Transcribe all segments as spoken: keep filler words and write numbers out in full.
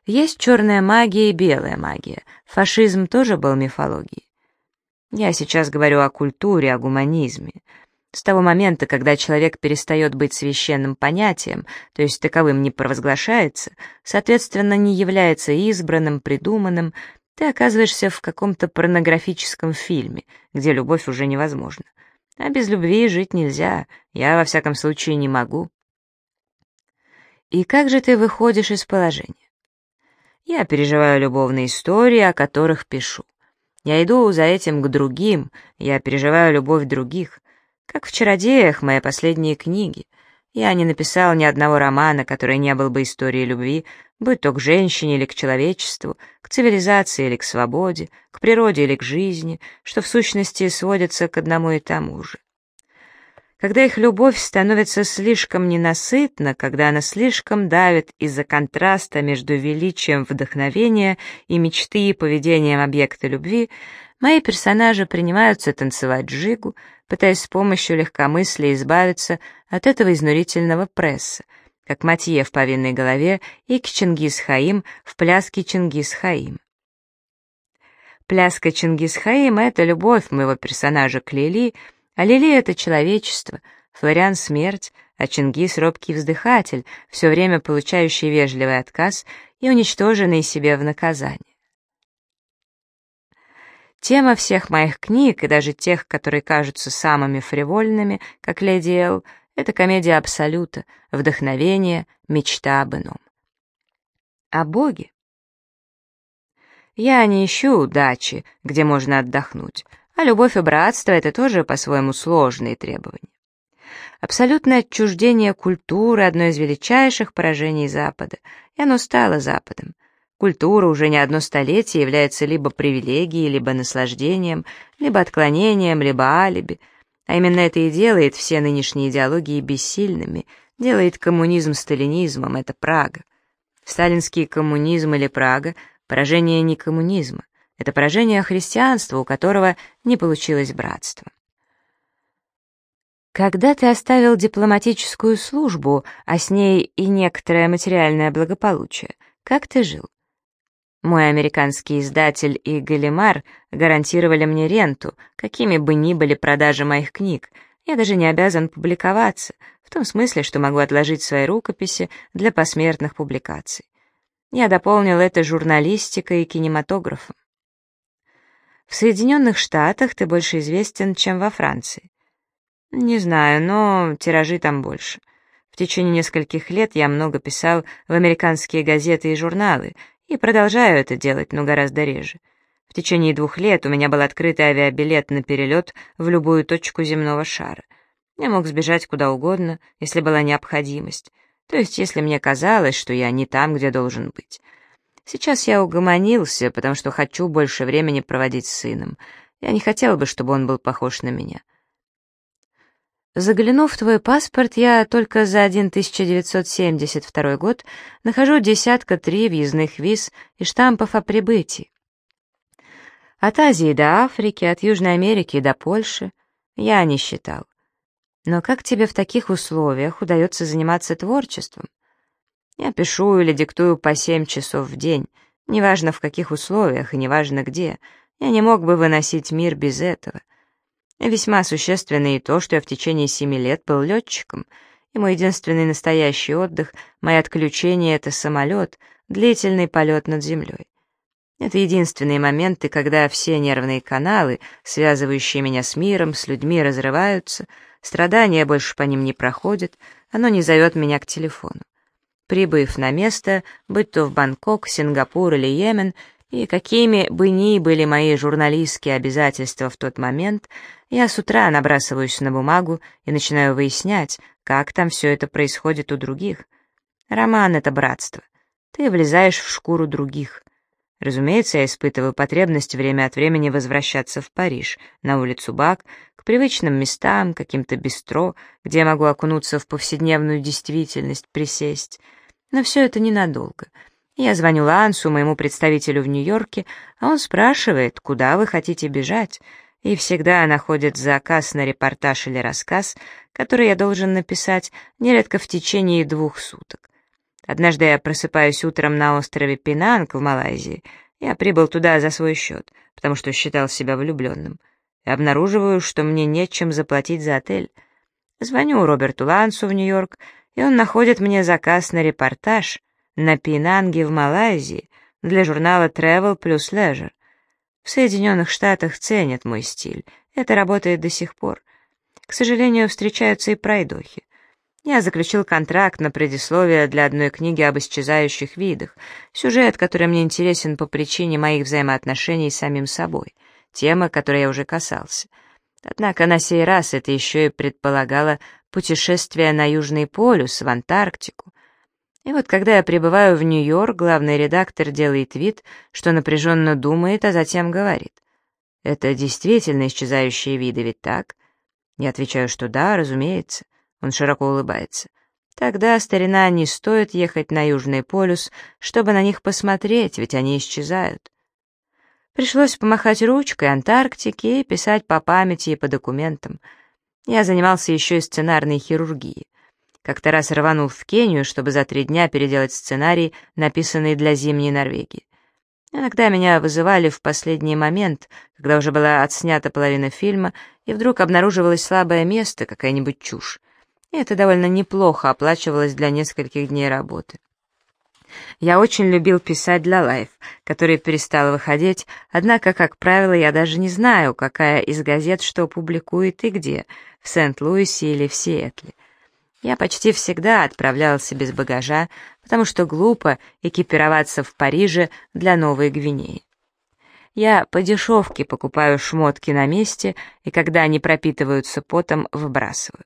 Есть черная магия и белая магия. Фашизм тоже был мифологией. Я сейчас говорю о культуре, о гуманизме. С того момента, когда человек перестает быть священным понятием, то есть таковым не провозглашается, соответственно, не является избранным, придуманным, ты оказываешься в каком-то порнографическом фильме, где любовь уже невозможна. А без любви жить нельзя, я, во всяком случае, не могу. И как же ты выходишь из положения? Я переживаю любовные истории, о которых пишу. Я иду за этим к другим, я переживаю любовь других. Как в «Чародеях», мои последние книги. Я не написал ни одного романа, который не был бы историей любви, будь то к женщине или к человечеству, к цивилизации или к свободе, к природе или к жизни, что в сущности сводится к одному и тому же. Когда их любовь становится слишком ненасытна, когда она слишком давит из-за контраста между величием вдохновения и мечты и поведением объекта любви, мои персонажи принимаются танцевать джигу, пытаясь с помощью легкомыслия избавиться от этого изнурительного пресса, как Матье в «Повинной голове» и к Чингис-Хаим в пляске Чингис-Хаим. Пляска Чингис-Хаим — это любовь моего персонажа к Лили, а Лили — это человечество, Флориан — смерть, а Чингис — робкий вздыхатель, все время получающий вежливый отказ и уничтоженный себе в наказание. Тема всех моих книг, и даже тех, которые кажутся самыми фривольными, как «Леди Эл», это комедия абсолюта, вдохновение, мечта об ином. О Боге? Я не ищу удачи, где можно отдохнуть, а любовь и братство — это тоже по-своему сложные требования. Абсолютное отчуждение культуры — одно из величайших поражений Запада, и оно стало Западом. Культура уже не одно столетие является либо привилегией, либо наслаждением, либо отклонением, либо алиби, а именно это и делает все нынешние идеологии бессильными, делает коммунизм сталинизмом, это Прага. Сталинский коммунизм или Прага — поражение не коммунизма, это поражение христианства, у которого не получилось братство. Когда ты оставил дипломатическую службу, а с ней и некоторое материальное благополучие, как ты жил? Мой американский издатель и Галимар гарантировали мне ренту, какими бы ни были продажи моих книг. Я даже не обязан публиковаться, в том смысле, что могу отложить свои рукописи для посмертных публикаций. Я дополнил это журналистикой и кинематографом. В Соединенных Штатах ты больше известен, чем во Франции. Не знаю, но тиражи там больше. В течение нескольких лет я много писал в американские газеты и журналы, и продолжаю это делать, но гораздо реже. В течение двух лет у меня был открытый авиабилет на перелет в любую точку земного шара. Я мог сбежать куда угодно, если была необходимость, то есть если мне казалось, что я не там, где должен быть. Сейчас я угомонился, потому что хочу больше времени проводить с сыном. Я не хотел бы, чтобы он был похож на меня. Заглянув в твой паспорт, я только за тысяча девятьсот семьдесят второй год нахожу десятка три въездных виз и штампов о прибытии. От Азии до Африки, от Южной Америки до Польши я не считал. Но как тебе в таких условиях удается заниматься творчеством? Я пишу или диктую по семь часов в день, неважно в каких условиях и неважно где. Я не мог бы выносить мир без этого. Весьма существенно и то, что я в течение семи лет был летчиком, и мой единственный настоящий отдых, мои отключения — это самолет, длительный полет над землей. Это единственные моменты, когда все нервные каналы, связывающие меня с миром, с людьми, разрываются, страдания больше по ним не проходят, оно не зовет меня к телефону. Прибыв на место, будь то в Бангкок, Сингапур или Йемен, и какими бы ни были мои журналистские обязательства в тот момент, я с утра набрасываюсь на бумагу и начинаю выяснять, как там все это происходит у других. Роман — это братство. Ты влезаешь в шкуру других. Разумеется, я испытываю потребность время от времени возвращаться в Париж, на улицу Бак, к привычным местам, каким-то бистро, где я могу окунуться в повседневную действительность, присесть. Но все это ненадолго. Я звоню Лансу, моему представителю в Нью-Йорке, а он спрашивает, куда вы хотите бежать, и всегда находит заказ на репортаж или рассказ, который я должен написать нередко в течение двух суток. Однажды я просыпаюсь утром на острове Пенанг в Малайзии. Я прибыл туда за свой счет, потому что считал себя влюбленным. И обнаруживаю, что мне нечем заплатить за отель. Звоню Роберту Лансу в Нью-Йорк, и он находит мне заказ на репортаж на Пенанге в Малайзии для журнала Travel плюс Leisure. В Соединенных Штатах ценят мой стиль. Это работает до сих пор. К сожалению, встречаются и пройдохи. Я заключил контракт на предисловие для одной книги об исчезающих видах, сюжет, который мне интересен по причине моих взаимоотношений с самим собой, тема, которой я уже касался. Однако на сей раз это еще и предполагало путешествие на Южный полюс, в Антарктику. И вот когда я прибываю в Нью-Йорк, главный редактор делает вид, что напряженно думает, а затем говорит: «Это действительно исчезающие виды, ведь так?» Я отвечаю, что да, разумеется. Он широко улыбается. «Тогда, старина, не стоит ехать на Южный полюс, чтобы на них посмотреть, ведь они исчезают». Пришлось помахать ручкой Антарктике и писать по памяти и по документам. Я занимался еще и сценарной хирургией. Как-то раз рванул в Кению, чтобы за три дня переделать сценарий, написанный для зимней Норвегии. Иногда меня вызывали в последний момент, когда уже была отснята половина фильма, и вдруг обнаруживалось слабое место, какая-нибудь чушь. И это довольно неплохо оплачивалось для нескольких дней работы. Я очень любил писать для Life, который перестал выходить, однако, как правило, я даже не знаю, какая из газет что публикует и где, в Сент-Луисе или в Сиэтле. Я почти всегда отправлялся без багажа, потому что глупо экипироваться в Париже для Новой Гвинеи. Я по дешевке покупаю шмотки на месте, и когда они пропитываются потом, выбрасываю.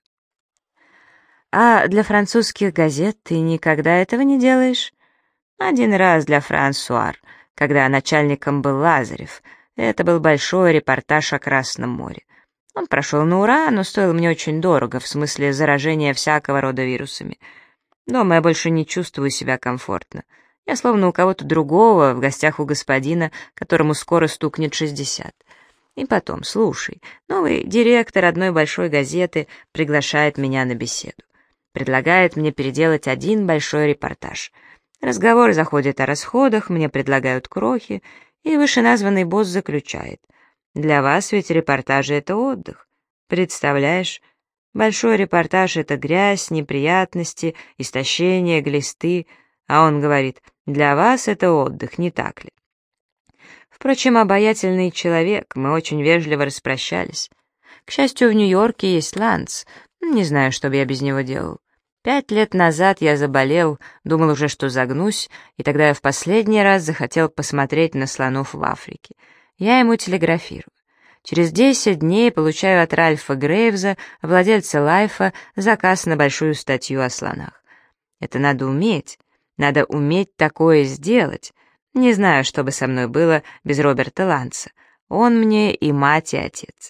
А для французских газет ты никогда этого не делаешь? Один раз для Франсуар, когда начальником был Лазарев. Это был большой репортаж о Красном море. Он прошел на ура, но стоил мне очень дорого, в смысле заражения всякого рода вирусами. Дома я больше не чувствую себя комфортно. Я словно у кого-то другого, в гостях у господина, которому скоро стукнет шестьдесят. И потом, слушай, новый директор одной большой газеты приглашает меня на беседу. Предлагает мне переделать один большой репортаж. Разговор заходит о расходах, мне предлагают крохи, и вышеназванный босс заключает: «Для вас ведь репортажи — это отдых. Представляешь, большой репортаж — это грязь, неприятности, истощение, глисты». А он говорит: «Для вас это отдых, не так ли?» Впрочем, обаятельный человек, мы очень вежливо распрощались. К счастью, в Нью-Йорке есть Ланс. Не знаю, что бы я без него делал. Пять лет назад я заболел, думал уже, что загнусь, и тогда я в последний раз захотел посмотреть на слонов в Африке. Я ему телеграфирую. Через десять дней получаю от Ральфа Грейвза, владельца Лайфа, заказ на большую статью о слонах. Это надо уметь. Надо уметь такое сделать. Не знаю, что бы со мной было без Роберта Ланса. Он мне и мать, и отец.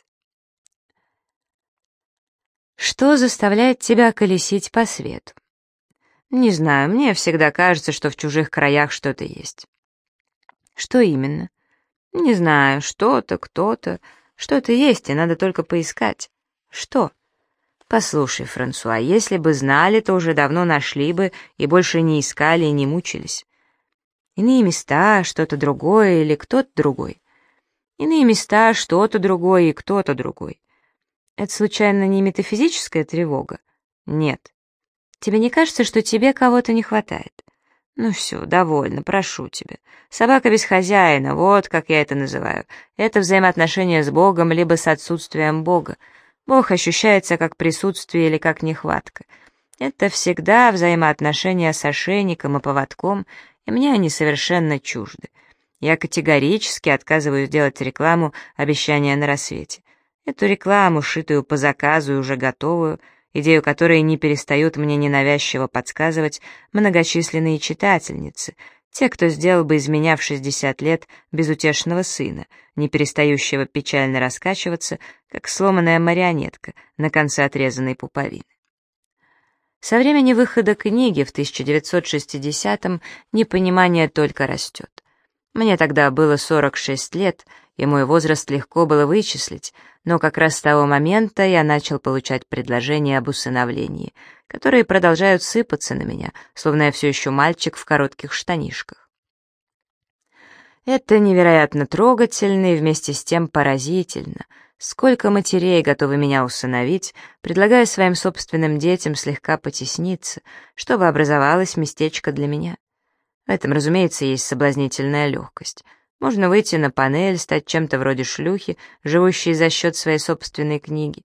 Что заставляет тебя колесить по свету? Не знаю, мне всегда кажется, что в чужих краях что-то есть. Что именно? Не знаю, что-то, кто-то. Что-то есть, и надо только поискать. Что? Послушай, Франсуа, если бы знали, то уже давно нашли бы и больше не искали и не мучились. Иные места, что-то другое или кто-то другой. Иные места, что-то другое и кто-то другой. Это, случайно, не метафизическая тревога? Нет. Тебе не кажется, что тебе кого-то не хватает? Ну все, довольно, прошу тебя. Собака без хозяина, вот как я это называю. Это взаимоотношения с Богом, либо с отсутствием Бога. Бог ощущается как присутствие или как нехватка. Это всегда взаимоотношения с ошейником и поводком, и мне они совершенно чужды. Я категорически отказываюсь делать рекламу «Обещания на рассвете». Эту рекламу, шитую по заказу и уже готовую, идею которой не перестают мне ненавязчиво подсказывать многочисленные читательницы, те, кто сделал бы из меня в шестьдесят лет безутешного сына, не перестающего печально раскачиваться, как сломанная марионетка на конце отрезанной пуповины. Со времени выхода книги в тысяча девятьсот шестидесятом непонимание только растет. Мне тогда было сорок шесть лет, и мой возраст легко было вычислить, но как раз с того момента я начал получать предложения об усыновлении, которые продолжают сыпаться на меня, словно я все еще мальчик в коротких штанишках. Это невероятно трогательно и вместе с тем поразительно. Сколько матерей готовы меня усыновить, предлагая своим собственным детям слегка потесниться, чтобы образовалось местечко для меня. В этом, разумеется, есть соблазнительная легкость. Можно выйти на панель, стать чем-то вроде шлюхи, живущей за счет своей собственной книги.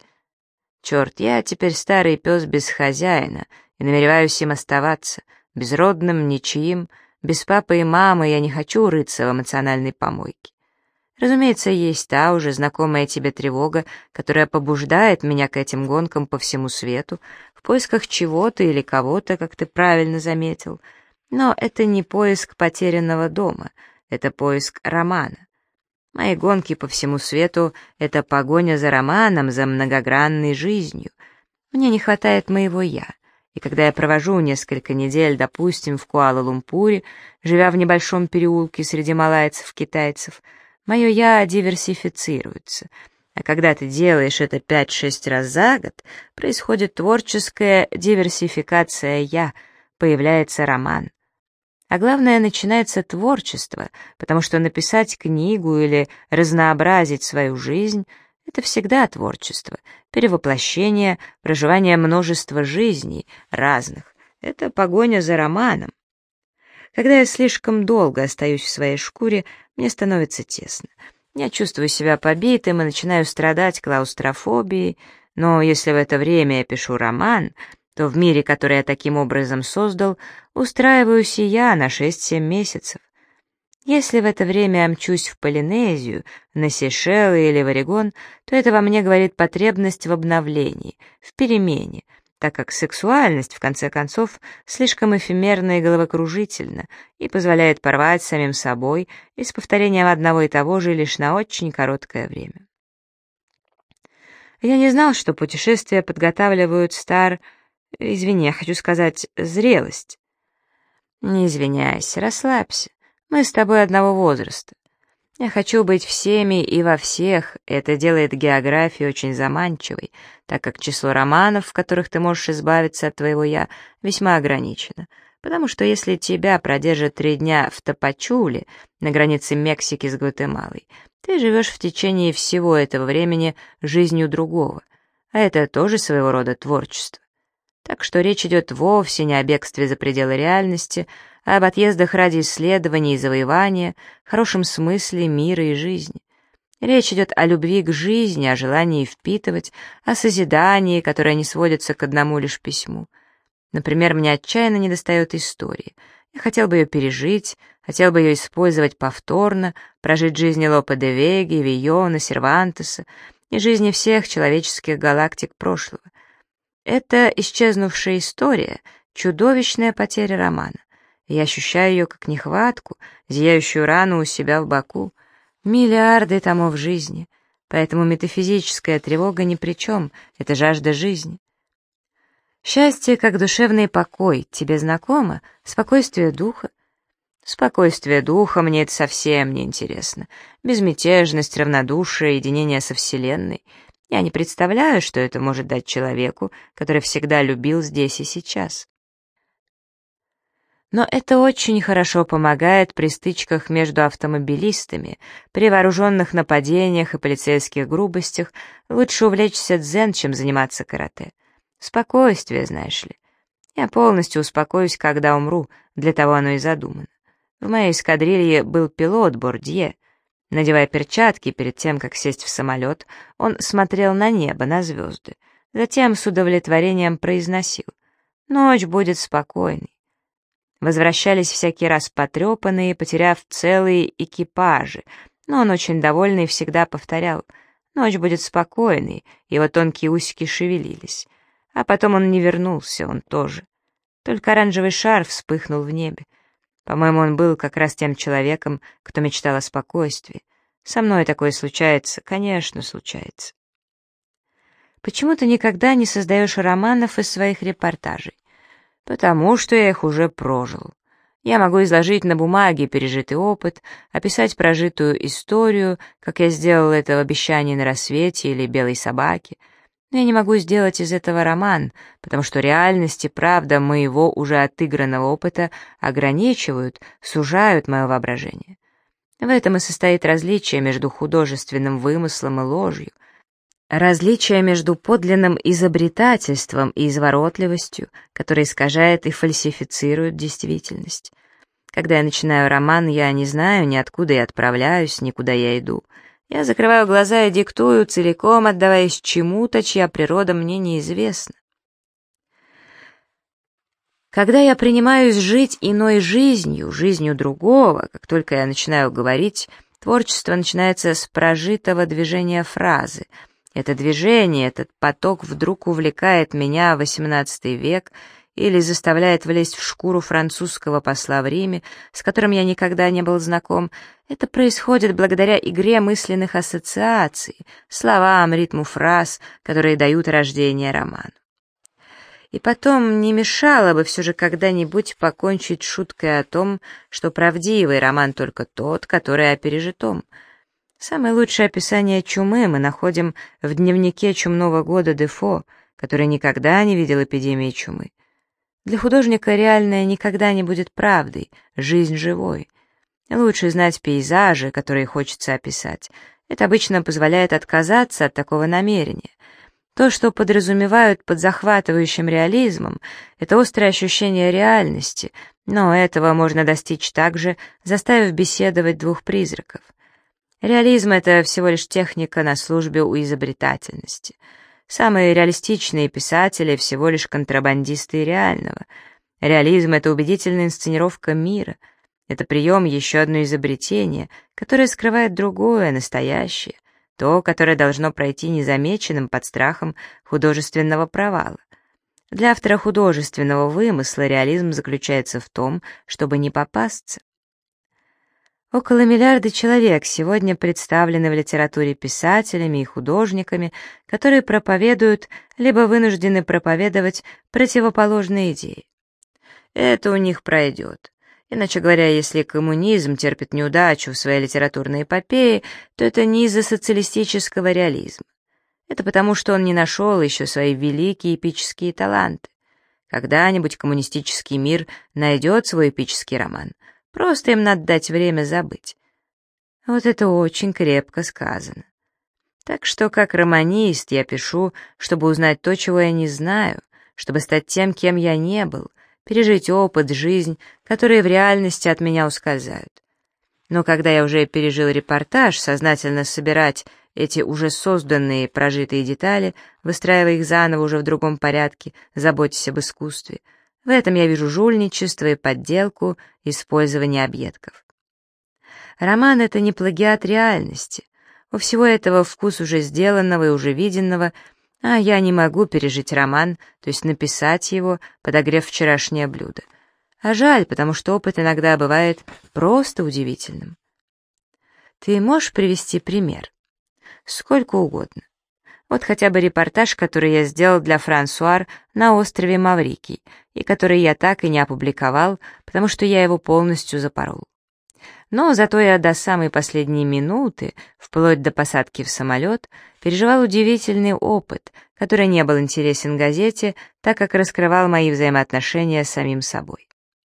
Черт, я теперь старый пес без хозяина и намереваюсь им оставаться, безродным, ничьим, без папы и мамы я не хочу рыться в эмоциональной помойке. Разумеется, есть та уже знакомая тебе тревога, которая побуждает меня к этим гонкам по всему свету, в поисках чего-то или кого-то, как ты правильно заметил. Но это не поиск потерянного дома, это поиск романа. Мои гонки по всему свету — это погоня за романом, за многогранной жизнью. Мне не хватает моего «я». И когда я провожу несколько недель, допустим, в Куала-Лумпуре, живя в небольшом переулке среди малайцев-китайцев, мое «я» диверсифицируется. А когда ты делаешь это пять-шесть раз за год, происходит творческая диверсификация «я», появляется роман. А главное, начинается творчество, потому что написать книгу или разнообразить свою жизнь — это всегда творчество, перевоплощение, проживание множества жизней, разных. Это погоня за романом. Когда я слишком долго остаюсь в своей шкуре, мне становится тесно. Я чувствую себя побитым и начинаю страдать клаустрофобией, но если в это время я пишу роман, то в мире, который я таким образом создал, устраиваюсь и я на шесть-семь месяцев. Если в это время я мчусь в Полинезию, на Сейшелы или в Орегон, то это во мне говорит потребность в обновлении, в перемене, так как сексуальность, в конце концов, слишком эфемерна и головокружительна и позволяет порвать с самим собой и с повторением одного и того же лишь на очень короткое время. Я не знал, что путешествия подготавливают стар... Извини, я хочу сказать зрелость. Не извиняйся, расслабься. Мы с тобой одного возраста. Я хочу быть всеми и во всех, и это делает географию очень заманчивой, так как число романов, в которых ты можешь избавиться от твоего «я», весьма ограничено. Потому что если тебя продержат три дня в Тапачуле, на границе Мексики с Гватемалой, ты живешь в течение всего этого времени жизнью другого, а это тоже своего рода творчество. Так что речь идет вовсе не о бегстве за пределы реальности, а об отъездах ради исследований и завоевания, хорошем смысле мира и жизни. Речь идет о любви к жизни, о желании впитывать, о созидании, которое не сводится к одному лишь письму. Например, мне отчаянно недостает истории. Я хотел бы ее пережить, хотел бы ее использовать повторно, прожить жизни Лопе де Веги, Вийона, Сервантеса и жизни всех человеческих галактик прошлого. Это исчезнувшая история, чудовищная потеря романа. Я ощущаю ее как нехватку, зияющую рану у себя в боку. Миллиарды томов жизни. Поэтому метафизическая тревога ни при чем, это жажда жизни. Счастье как душевный покой, тебе знакомо? Спокойствие духа? Спокойствие духа мне это совсем не интересно. Безмятежность, равнодушие, единение со Вселенной. Я не представляю, что это может дать человеку, который всегда любил здесь и сейчас. Но это очень хорошо помогает при стычках между автомобилистами, при вооруженных нападениях и полицейских грубостях. Лучше увлечься дзен, чем заниматься карате. Спокойствие, знаешь ли. Я полностью успокоюсь, когда умру, для того оно и задумано. В моей эскадрилье был пилот Бордье. Надевая перчатки перед тем, как сесть в самолет, он смотрел на небо, на звезды. Затем с удовлетворением произносил: «Ночь будет спокойной». Возвращались всякий раз потрепанные, потеряв целые экипажи, но он очень довольный всегда повторял: «Ночь будет спокойной», его тонкие усики шевелились. А потом он не вернулся, он тоже. Только оранжевый шар вспыхнул в небе. По-моему, он был как раз тем человеком, кто мечтал о спокойствии. Со мной такое случается, конечно, случается. Почему ты никогда не создаешь романов из своих репортажей? Потому что я их уже прожил. Я могу изложить на бумаге пережитый опыт, описать прожитую историю, как я сделал это в «Обещании на рассвете» или «Белой собаке». Но я не могу сделать из этого роман, потому что реальность и правда моего уже отыгранного опыта ограничивают, сужают мое воображение. В этом и состоит различие между художественным вымыслом и ложью, различие между подлинным изобретательством и изворотливостью, которое искажает и фальсифицирует действительность. Когда я начинаю роман, я не знаю ни откуда я отправляюсь, ни куда я иду. Я закрываю глаза и диктую, целиком отдаваясь чему-то, чья природа мне неизвестна. Когда я принимаюсь жить иной жизнью, жизнью другого, как только я начинаю говорить, творчество начинается с прожитого движения фразы. Это движение, этот поток вдруг увлекает меня в восемнадцатый век или заставляет влезть в шкуру французского посла в Риме, с которым я никогда не был знаком. Это происходит благодаря игре мысленных ассоциаций, словам, ритму фраз, которые дают рождение роману. И потом не мешало бы все же когда-нибудь покончить шуткой о том, что правдивый роман только тот, который о пережитом. Самое лучшее описание чумы мы находим в дневнике чумного года Дефо, который никогда не видел эпидемии чумы. Для художника реальное никогда не будет правдой, жизнь живой. Лучше знать пейзажи, которые хочется описать. Это обычно позволяет отказаться от такого намерения. То, что подразумевают под захватывающим реализмом, это острое ощущение реальности, но этого можно достичь также, заставив беседовать двух призраков. Реализм — это всего лишь техника на службе у изобретательности. Самые реалистичные писатели — всего лишь контрабандисты реального. Реализм — это убедительная инсценировка мира. Это прием еще одно изобретение, которое скрывает другое, настоящее, то, которое должно пройти незамеченным под страхом художественного провала. Для автора художественного вымысла реализм заключается в том, чтобы не попасться. Около миллиарда человек сегодня представлены в литературе писателями и художниками, которые проповедуют, либо вынуждены проповедовать противоположные идеи. Это у них пройдет. Иначе говоря, если коммунизм терпит неудачу в своей литературной эпопее, то это не из-за социалистического реализма. Это потому, что он не нашел еще свои великие эпические таланты. Когда-нибудь коммунистический мир найдет свой эпический роман. Просто им надо дать время забыть. Вот это очень крепко сказано. Так что, как романист, я пишу, чтобы узнать то, чего я не знаю, чтобы стать тем, кем я не был, пережить опыт, жизнь, которые в реальности от меня ускользают. Но когда я уже пережил репортаж, сознательно собирать эти уже созданные прожитые детали, выстраивая их заново уже в другом порядке, заботясь об искусстве, в этом я вижу жульничество и подделку, использование объедков. Роман — это не плагиат реальности. У всего этого вкус уже сделанного и уже виденного, а я не могу пережить роман, то есть написать его, подогрев вчерашнее блюдо. А жаль, потому что опыт иногда бывает просто удивительным. Ты можешь привести пример? Сколько угодно. Вот хотя бы репортаж, который я сделал для Франсуар на острове Маврикий, и который я так и не опубликовал, потому что я его полностью запорол. Но зато я до самой последней минуты, вплоть до посадки в самолет, переживал удивительный опыт, который не был интересен газете, так как раскрывал мои взаимоотношения с самим собой.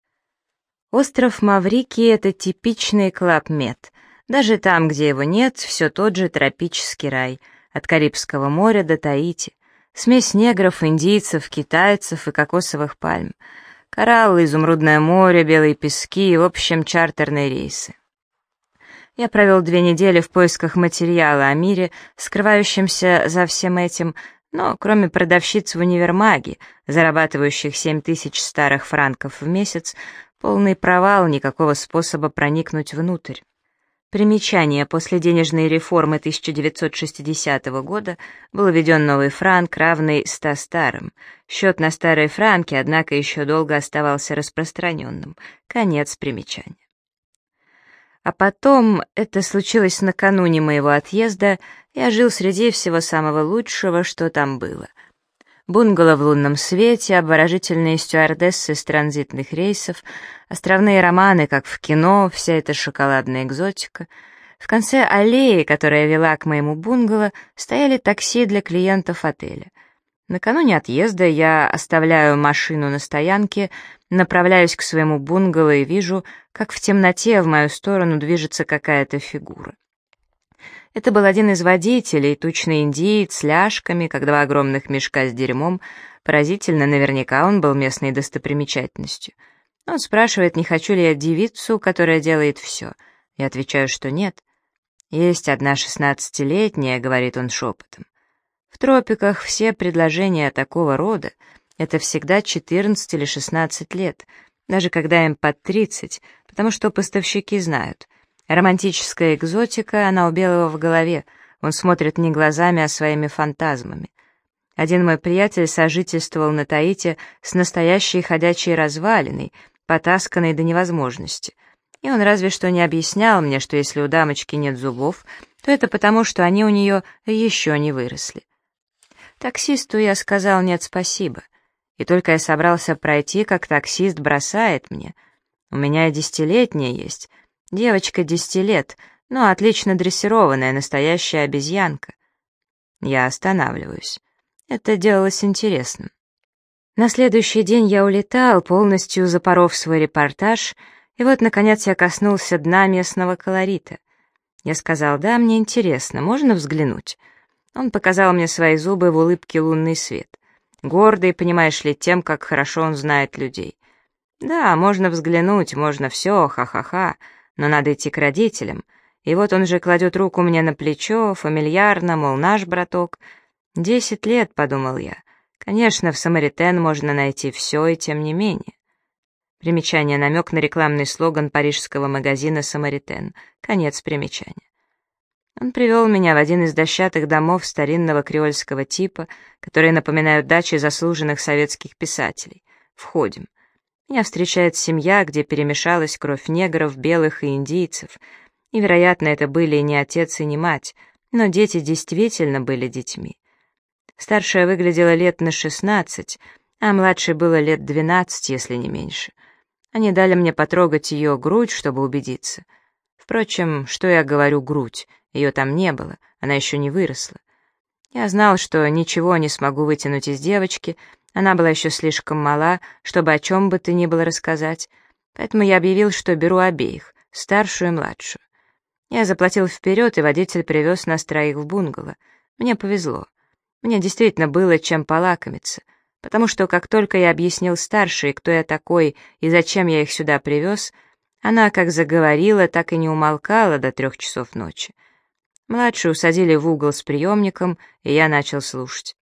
Остров Маврикий — это типичный клаб-мед. Даже там, где его нет, все тот же тропический рай, от Карибского моря до Таити. Смесь негров, индийцев, китайцев и кокосовых пальм. Кораллы, изумрудное море, белые пески, в общем, чартерные рейсы. Я провел две недели в поисках материала о мире, скрывающемся за всем этим, но кроме продавщиц в универмаге, зарабатывающих семь тысяч старых франков в месяц, полный провал, никакого способа проникнуть внутрь. Примечание: после денежной реформы тысяча девятьсот шестидесятого года был введен новый франк, равный ста старым. Счет на старые франки, однако, еще долго оставался распространенным. Конец примечания. А потом, это случилось накануне моего отъезда, я жил среди всего самого лучшего, что там было. Бунгало в лунном свете, обворожительные стюардессы с транзитных рейсов, островные романы, как в кино, вся эта шоколадная экзотика. В конце аллеи, которая вела к моему бунгало, стояли такси для клиентов отеля. Накануне отъезда я оставляю машину на стоянке, направляюсь к своему бунгало и вижу, как в темноте в мою сторону движется какая-то фигура. Это был один из водителей, тучный индиец с ляжками, как два огромных мешка с дерьмом. Поразительно, наверняка он был местной достопримечательностью. Он спрашивает, не хочу ли я девицу, которая делает все. Я отвечаю, что нет. «Есть одна шестнадцатилетняя», — говорит он шепотом. В тропиках все предложения такого рода — это всегда четырнадцать или шестнадцать лет, даже когда им под тридцать, потому что поставщики знают. Романтическая экзотика, она у белого в голове, он смотрит не глазами, а своими фантазмами. Один мой приятель сожительствовал на Таити с настоящей ходячей развалиной, потасканной до невозможности. И он разве что не объяснял мне, что если у дамочки нет зубов, то это потому, что они у нее еще не выросли. Таксисту я сказал «нет, спасибо». И только я собрался пройти, как таксист бросает мне. У меня и десятилетняя есть. Девочка десяти лет, но отлично дрессированная, настоящая обезьянка. Я останавливаюсь. Это делалось интересным. На следующий день я улетал, полностью запоров свой репортаж, и вот, наконец, я коснулся дна местного колорита. Я сказал, да, мне интересно, можно взглянуть? Он показал мне свои зубы в улыбке лунный свет. Гордый, понимаешь ли, тем, как хорошо он знает людей. Да, можно взглянуть, можно все, ха-ха-ха, но надо идти к родителям. И вот он же кладет руку мне на плечо, фамильярно, мол, наш браток. Десять лет, подумал я. Конечно, в Самаритен можно найти все, и тем не менее. Примечание, намек на рекламный слоган парижского магазина «Самаритен». Конец примечания. Он привел меня в один из дощатых домов старинного креольского типа, которые напоминают дачи заслуженных советских писателей. Входим. Меня встречает семья, где перемешалась кровь негров, белых и индийцев. И, вероятно, это были и не отец, и не мать, но дети действительно были детьми. Старшая выглядела лет на шестнадцать, а младшей было лет двенадцать, если не меньше. Они дали мне потрогать ее грудь, чтобы убедиться. Впрочем, что я говорю грудь, ее там не было, она еще не выросла. Я знал, что ничего не смогу вытянуть из девочки, она была еще слишком мала, чтобы о чем бы то ни было рассказать, поэтому я объявил, что беру обеих, старшую и младшую. Я заплатил вперед, и водитель привез нас троих в бунгало. Мне повезло. Мне действительно было чем полакомиться, потому что как только я объяснил старшей, кто я такой и зачем я их сюда привез, она как заговорила, так и не умолкала до трех часов ночи. Младшую усадили в угол с приемником, и я начал слушать.